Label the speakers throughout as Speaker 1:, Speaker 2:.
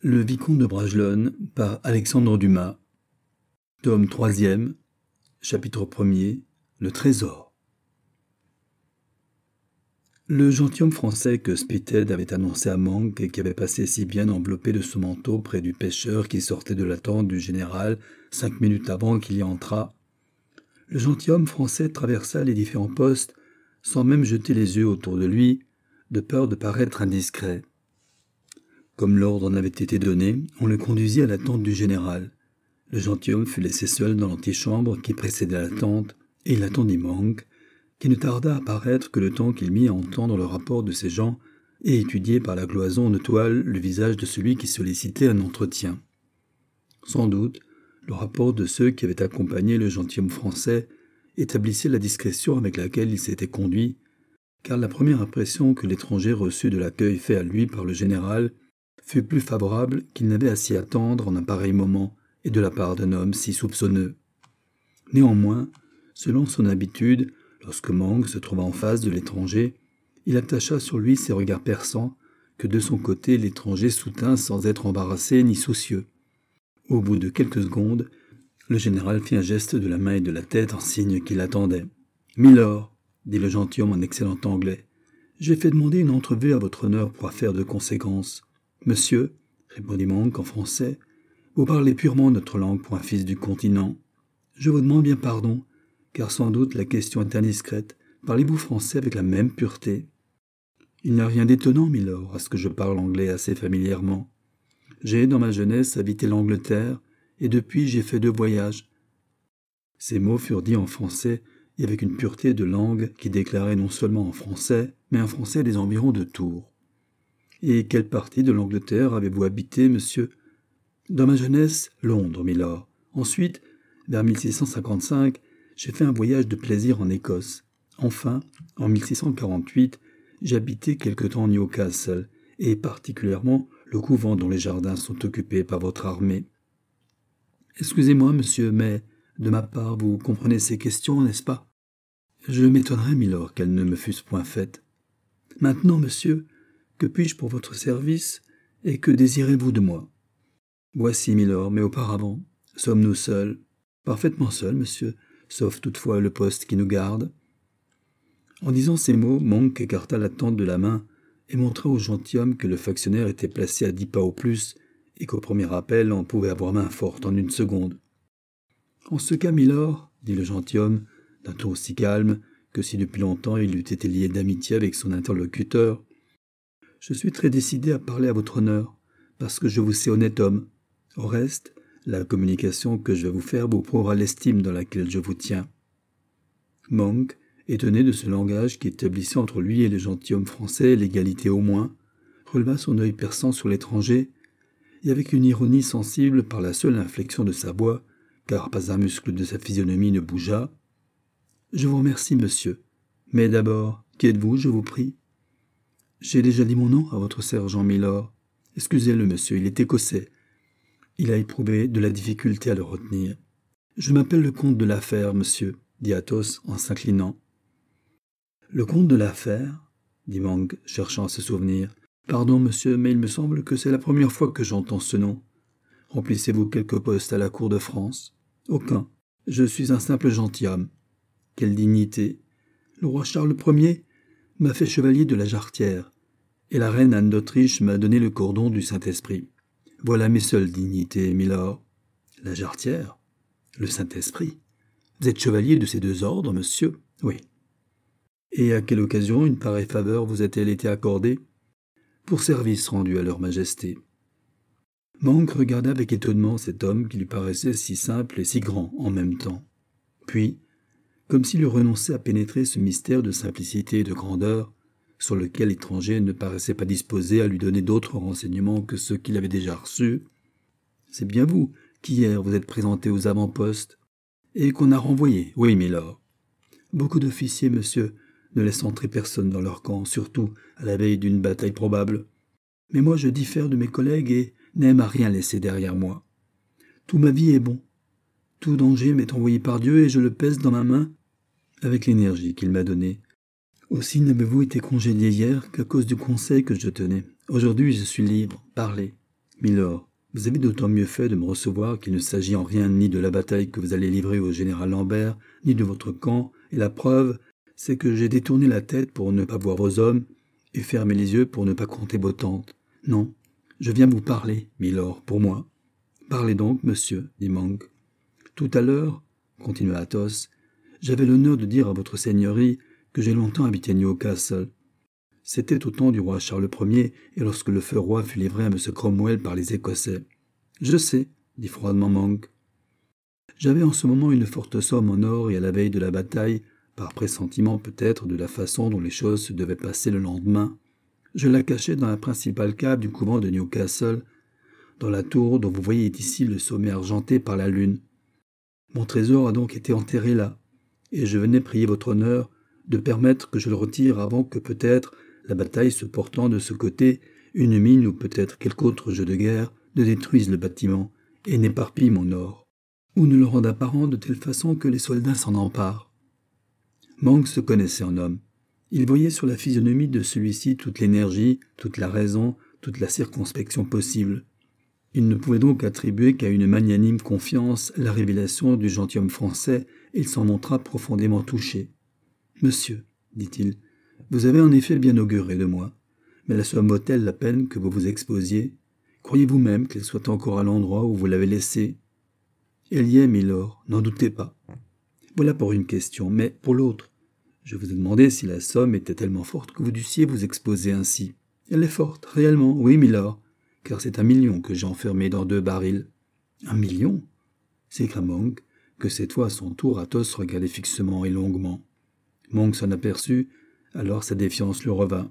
Speaker 1: Le Vicomte de Bragelonne par Alexandre Dumas. Tome 3e, chapitre 1er, Le Trésor. Le gentilhomme français que Spithead avait annoncé à Monk et qui avait passé si bien enveloppé de son manteau près du pêcheur qui sortait de la tente du général 5 minutes avant qu'il y entrât. Le gentilhomme français traversa les différents postes sans même jeter les yeux autour de lui, de peur de paraître indiscret. Comme l'ordre en avait été donné, on le conduisit à la tente du général. Le gentilhomme fut laissé seul dans l'antichambre qui précédait la tente, et il attendit Monk, qui ne tarda à paraître que le temps qu'il mit à entendre le rapport de ces gens et étudier par la cloison de toile le visage de celui qui sollicitait un entretien. Sans doute, le rapport de ceux qui avaient accompagné le gentilhomme français établissait la discrétion avec laquelle il s'était conduit, car la première impression que l'étranger reçut de l'accueil fait à lui par le général fut plus favorable qu'il n'avait à s'y attendre en un pareil moment et de la part d'un homme si soupçonneux. Néanmoins, selon son habitude, lorsque Monk se trouva en face de l'étranger, il attacha sur lui ses regards perçants que de son côté l'étranger soutint sans être embarrassé ni soucieux. Au bout de quelques secondes, le général fit un geste de la main et de la tête en signe qu'il attendait. « Milord, dit le gentilhomme en excellent anglais, j'ai fait demander une entrevue à votre honneur pour affaire de conséquence. Monsieur, répondit Monk en français, vous parlez purement notre langue pour un fils du continent. Je vous demande bien pardon, car sans doute la question est indiscrète. Parlez-vous français avec la même pureté? Il n'y a rien d'étonnant, milord, à ce que je parle anglais assez familièrement. J'ai, dans ma jeunesse, habité l'Angleterre, et depuis j'ai fait 2 voyages. Ces mots furent dits en français, et avec une pureté de langue qui déclarait non seulement en français, mais un français des environs de Tours. Et quelle partie de l'Angleterre avez-vous habité, monsieur? Dans ma jeunesse, Londres, milord. Ensuite, vers 1655, j'ai fait un voyage de plaisir en Écosse. Enfin, en 1648, j'ai habité quelque temps Newcastle, et particulièrement le couvent dont les jardins sont occupés par votre armée. Excusez-moi, monsieur, mais, de ma part, vous comprenez ces questions, n'est-ce pas? Je m'étonnerais, milord, qu'elles ne me fussent point faites. Maintenant, monsieur, que puis-je pour votre service, et que désirez-vous de moi? Voici, milord, mais auparavant, sommes-nous seuls? Parfaitement seuls, monsieur, sauf toutefois le poste qui nous garde. En disant ces mots, Monk écarta la tente de la main et montra au gentilhomme que le factionnaire était placé à 10 pas au plus et qu'au premier appel on pouvait avoir main forte en 1 seconde. En ce cas, milord, dit le gentilhomme, d'un ton aussi calme que si depuis longtemps il eût été lié d'amitié avec son interlocuteur, je suis très décidé à parler à votre honneur, parce que je vous sais honnête homme. Au reste, la communication que je vais vous faire vous prouvera l'estime dans laquelle je vous tiens. Monk, étonné de ce langage qui établissait entre lui et le gentilhomme français l'égalité au moins, releva son œil perçant sur l'étranger, et avec une ironie sensible par la seule inflexion de sa voix, car pas un muscle de sa physionomie ne bougea. « Je vous remercie, monsieur. Mais d'abord, qui êtes-vous, je vous prie ?» J'ai déjà dit mon nom à votre sergent, milord. Excusez-le, monsieur, il est écossais. Il a éprouvé de la difficulté à le retenir. Je m'appelle le comte de la Fère, monsieur, dit Athos en s'inclinant. Le comte de la Fère, dit Monk, cherchant à se souvenir. Pardon, monsieur, mais il me semble que c'est la première fois que j'entends ce nom. Remplissez-vous quelque poste à la cour de France? Aucun. Je suis un simple gentilhomme. Quelle dignité! Le roi Charles Ier m'a fait chevalier de la Jarretière, et la reine Anne d'Autriche m'a donné le cordon du Saint-Esprit. Voilà mes seules dignités, milord. La Jarretière? Le Saint-Esprit? Vous êtes chevalier de ces 2 ordres, monsieur? Oui. Et à quelle occasion une pareille faveur vous a-t-elle été accordée? Pour service rendu à leur majesté. Monk regarda avec étonnement cet homme qui lui paraissait si simple et si grand en même temps. Puis, comme s'il eût renoncé à pénétrer ce mystère de simplicité et de grandeur, sur lequel l'étranger ne paraissait pas disposé à lui donner d'autres renseignements que ceux qu'il avait déjà reçus. « C'est bien vous qui hier vous êtes présenté aux avant-postes, et qu'on a renvoyé, oui, milord. Beaucoup d'officiers, monsieur, ne laissent entrer personne dans leur camp, surtout à la veille d'une bataille probable. Mais moi je diffère de mes collègues et n'aime à rien laisser derrière moi. Tout ma vie est bon. Tout danger m'est envoyé par Dieu et je le pèse dans ma main avec l'énergie qu'il m'a donnée. Aussi n'avez-vous été congédié hier qu'à cause du conseil que je tenais. Aujourd'hui, je suis libre. Parlez. Milord, vous avez d'autant mieux fait de me recevoir qu'il ne s'agit en rien ni de la bataille que vous allez livrer au général Lambert, ni de votre camp, et la preuve, c'est que j'ai détourné la tête pour ne pas voir vos hommes, et fermé les yeux pour ne pas compter vos tentes. Non, je viens vous parler, Milord, pour moi. Parlez donc, monsieur, dit Monk. Tout à l'heure, continua Athos, j'avais l'honneur de dire à votre seigneurie que j'ai longtemps habité Newcastle. C'était au temps du roi Charles Ier et lorsque le feu roi fut livré à M. Cromwell par les Écossais. Je sais, dit froidement Monk. J'avais en ce moment une forte somme en or et à la veille de la bataille, par pressentiment peut-être de la façon dont les choses se devaient passer le lendemain, je la cachai dans la principale cave du couvent de Newcastle, dans la tour dont vous voyez ici le sommet argenté par la lune. Mon trésor a donc été enterré là, et je venais prier votre honneur de permettre que je le retire avant que peut-être, la bataille se portant de ce côté, une mine ou peut-être quelque autre jeu de guerre ne détruise le bâtiment et n'éparpille mon or, ou ne le rende apparent de telle façon que les soldats s'en emparent. Monk se connaissait en homme. Il voyait sur la physionomie de celui-ci toute l'énergie, toute la raison, toute la circonspection possible. Il ne pouvait donc attribuer qu'à une magnanime confiance la révélation du gentilhomme français, et il s'en montra profondément touché. « Monsieur, dit-il, vous avez en effet bien auguré de moi, mais la somme vaut-elle la peine que vous vous exposiez? Croyez-vous même qu'elle soit encore à l'endroit où vous l'avez laissée? Elle y est, milord, n'en doutez pas. Voilà pour une question, mais pour l'autre, je vous ai demandé si la somme était tellement forte que vous dussiez vous exposer ainsi. Elle est forte, réellement, oui, milord, car c'est 1 million que j'ai enfermé dans 2 barils. 1 million? S'écria Monk, que cette fois à son tour Athos regardait fixement et longuement. Monk s'en aperçut, alors sa défiance lui revint.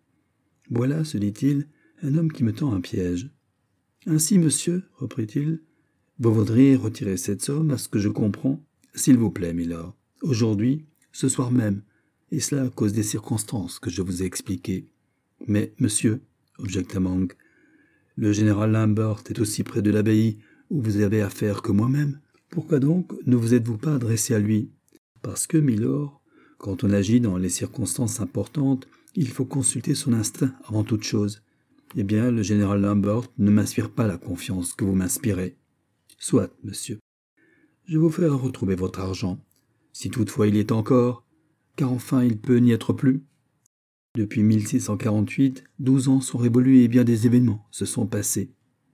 Speaker 1: « Voilà, se dit-il, un homme qui me tend un piège. Ainsi, monsieur, reprit-il, vous voudriez retirer cette somme, à ce que je comprends? S'il vous plaît, milord, aujourd'hui, ce soir même, et cela à cause des circonstances que je vous ai expliquées. Mais, monsieur, objecta Monk, le général Lambert est aussi près de l'abbaye où vous avez affaire que moi-même. Pourquoi donc ne vous êtes-vous pas adressé à lui? Parce que, milord, quand on agit dans les circonstances importantes, il faut consulter son instinct avant toute chose. Eh bien, le général Lambert ne m'inspire pas la confiance que vous m'inspirez. Soit, monsieur. Je vous ferai retrouver votre argent, si toutefois il y est encore, car enfin il peut n'y être plus. Depuis 1648, 12 ans sont révolus et bien des événements se sont passés.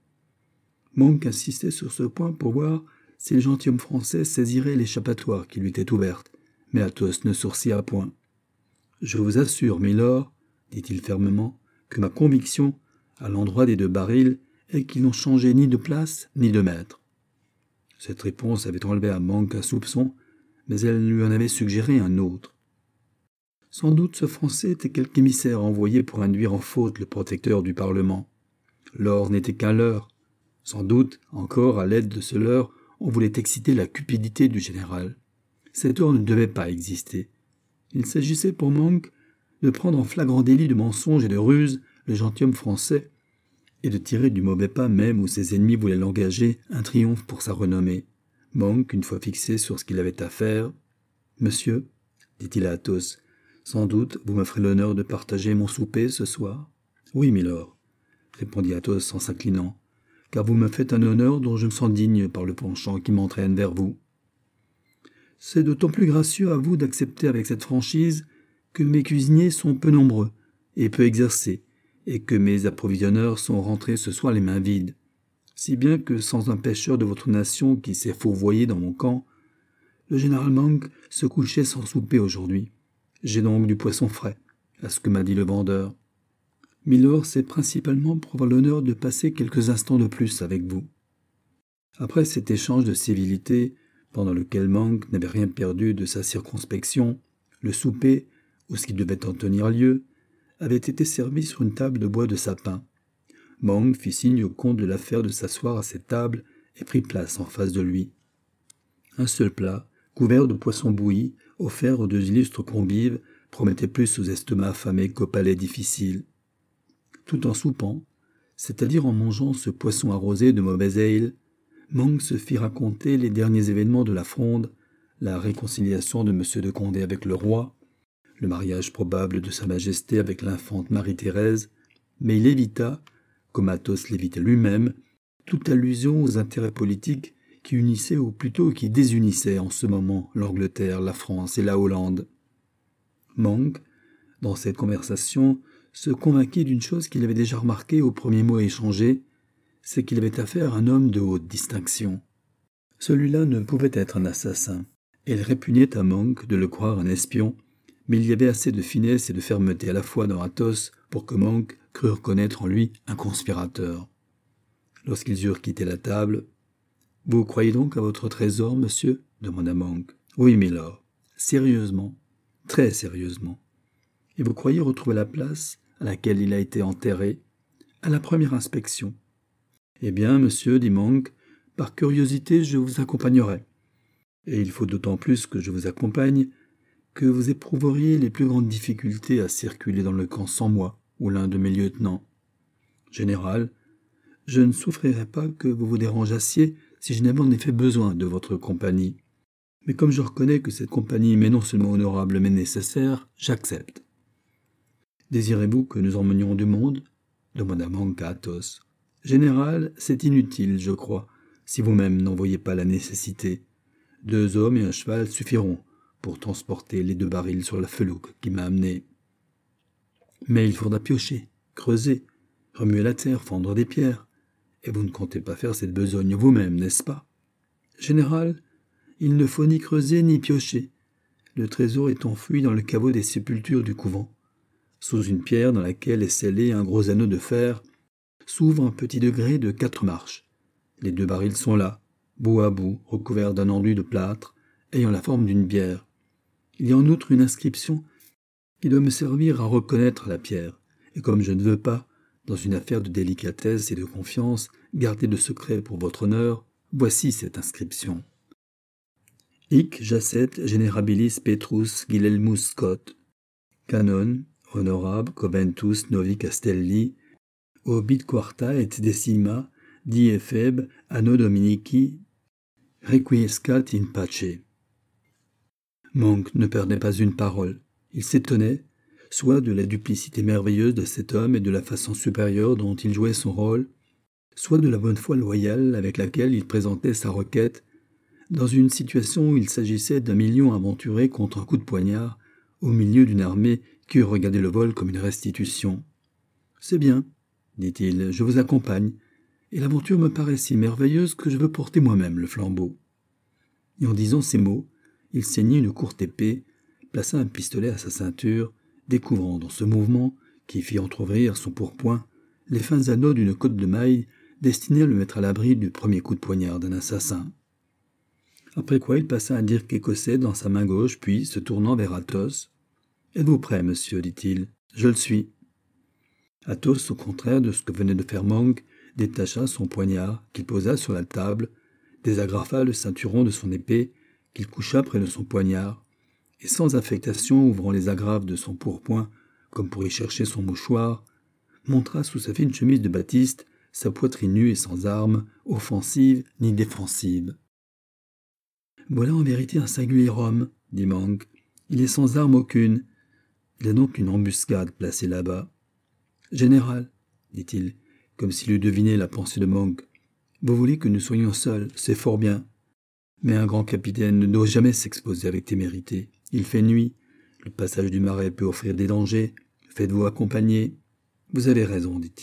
Speaker 1: Monk insistait sur ce point pour voir si le gentilhomme français saisirait l'échappatoire qui lui était ouverte, mais Athos ne sourcilla point. « Je vous assure, milord, dit-il fermement, que ma conviction, à l'endroit des 2 barils, est qu'ils n'ont changé ni de place ni de maître. » Cette réponse avait enlevé à Monk un soupçon, mais elle lui en avait suggéré un autre. Sans doute ce Français était quelque émissaire envoyé pour induire en faute le protecteur du Parlement. L'or n'était qu'un leurre. Sans doute, encore, à l'aide de ce leurre, on voulait exciter la cupidité du général. Cet or ne devait pas exister. Il s'agissait pour Monk de prendre en flagrant délit de mensonge et de ruse le gentilhomme français et de tirer du mauvais pas même où ses ennemis voulaient l'engager un triomphe pour sa renommée. Monk, une fois fixé sur ce qu'il avait à faire, « Monsieur, dit-il à Athos, sans doute vous me ferez l'honneur de partager mon souper ce soir. »« Oui, milord, répondit Athos en s'inclinant, car vous me faites un honneur dont je me sens digne par le penchant qui m'entraîne vers vous. C'est d'autant plus gracieux à vous d'accepter avec cette franchise que mes cuisiniers sont peu nombreux et peu exercés, et que mes approvisionneurs sont rentrés ce soir les mains vides, si bien que sans un pêcheur de votre nation qui s'est fourvoyé dans mon camp, le général Monk se couchait sans souper aujourd'hui. J'ai donc du poisson frais, à ce que m'a dit le vendeur. Milord, c'est principalement pour avoir l'honneur de passer quelques instants de plus avec vous. » Après cet échange de civilités, pendant lequel Monk n'avait rien perdu de sa circonspection, le souper, ou ce qui devait en tenir lieu, avait été servi sur une table de bois de sapin. Monk fit signe au comte de la faire de s'asseoir à cette table et prit place en face de lui. Un seul plat, couvert de poisson bouilli, offert aux 2 illustres convives, promettait plus aux estomacs affamés qu'aux palais difficiles. Tout en soupant, c'est-à-dire en mangeant ce poisson arrosé de mauvaise ale, Monk se fit raconter les derniers événements de la Fronde, la réconciliation de M. de Condé avec le roi, le mariage probable de Sa Majesté avec l'infante Marie-Thérèse, mais il évita, comme Athos l'évitait lui-même, toute allusion aux intérêts politiques qui unissaient ou plutôt qui désunissaient en ce moment l'Angleterre, la France et la Hollande. Monk, dans cette conversation, se convainquit d'une chose qu'il avait déjà remarquée aux premiers mots échangés, c'est qu'il avait affaire à un homme de haute distinction. Celui-là ne pouvait être un assassin. Il répugnait à Monk de le croire un espion, mais il y avait assez de finesse et de fermeté à la fois dans Athos pour que Monk crût reconnaître en lui un conspirateur. Lorsqu'ils eurent quitté la table, « Vous croyez donc à votre trésor, monsieur » demanda Monk. « Oui, milord. Sérieusement. Très sérieusement. Et vous croyez retrouver la place à laquelle il a été enterré à la première inspection. Eh bien, monsieur, dit Monk, par curiosité, je vous accompagnerai. Et il faut d'autant plus que je vous accompagne que vous éprouveriez les plus grandes difficultés à circuler dans le camp sans moi ou l'un de mes lieutenants. Général, je ne souffrirai pas que vous vous dérangeassiez si je n'avais en effet besoin de votre compagnie. Mais comme je reconnais que cette compagnie m'est non seulement honorable mais nécessaire, j'accepte. Désirez-vous que nous emmenions du monde ? Demanda Monk à Athos. Général, c'est inutile, je crois, si vous-même n'en voyez pas la nécessité. 2 hommes et un cheval suffiront pour transporter les 2 barils sur la felouque qui m'a amené. Mais il faudra piocher, creuser, remuer la terre, fendre des pierres. Et vous ne comptez pas faire cette besogne vous-même, n'est-ce pas ? Général, il ne faut ni creuser ni piocher. Le trésor est enfoui dans le caveau des sépultures du couvent. Sous une pierre dans laquelle est scellé un gros anneau de fer, s'ouvre un petit degré de 4 marches. Les 2 barils sont là, bout à bout, recouverts d'un enduit de plâtre, ayant la forme d'une bière. Il y a en outre une inscription qui doit me servir à reconnaître la pierre, et comme je ne veux pas, dans une affaire de délicatesse et de confiance, garder de secret pour votre honneur, voici cette inscription. Hic jacet generabilis Petrus Guilhelmus Scott, canon, honorab coventus novi Castelli, obit quarta et decima, die Feb anno Dominici, requiescat in pace. Monk ne perdait pas une parole. Il s'étonnait, soit de la duplicité merveilleuse de cet homme et de la façon supérieure dont il jouait son rôle, soit de la bonne foi loyale avec laquelle il présentait sa requête, dans une situation où il s'agissait d'un million aventuré contre un coup de poignard, au milieu d'une armée qui regardait le vol comme une restitution. « C'est bien, dit-il, je vous accompagne, et l'aventure me paraît si merveilleuse que je veux porter moi-même le flambeau. » Et en disant ces mots, il ceignit une courte épée, plaça un pistolet à sa ceinture, découvrant dans ce mouvement, qui fit entr'ouvrir son pourpoint, les fins anneaux d'une côte de maille destinée à le mettre à l'abri du premier coup de poignard d'un assassin. Après quoi il passa un dirk écossais dans sa main gauche, puis, se tournant vers Athos, « Êtes-vous prêt, monsieur » dit-il. « Je le suis. » Athos, au contraire de ce que venait de faire Monk, détacha son poignard, qu'il posa sur la table, désagrafa le ceinturon de son épée, qu'il coucha près de son poignard, et sans affectation ouvrant les agrafes de son pourpoint, comme pour y chercher son mouchoir, montra sous sa fine chemise de batiste sa poitrine nue et sans armes, offensive ni défensive. « Voilà en vérité un singulier homme, » dit Monk. « Il est sans arme aucune. Il y a donc une embuscade placée là-bas. »« Général, » dit-il, comme s'il eût deviné la pensée de Monk, « vous voulez que nous soyons seuls, c'est fort bien. Mais un grand capitaine ne doit jamais s'exposer avec témérité. Il fait nuit, le passage du marais peut offrir des dangers, faites-vous accompagner. »« Vous avez raison, dit-il. »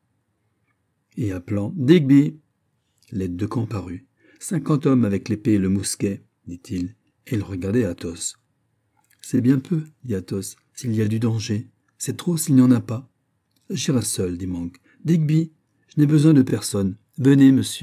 Speaker 1: Et appelant « Digby !» l'aide de camp parut. « 50 hommes avec l'épée et le mousquet, » dit-il, et il regardait Athos. « C'est bien peu, » dit Athos, « s'il y a du danger. C'est trop s'il n'y en a pas. »« J'irai seul, » dit Monk. « Digby, je n'ai besoin de personne. Venez, monsieur. »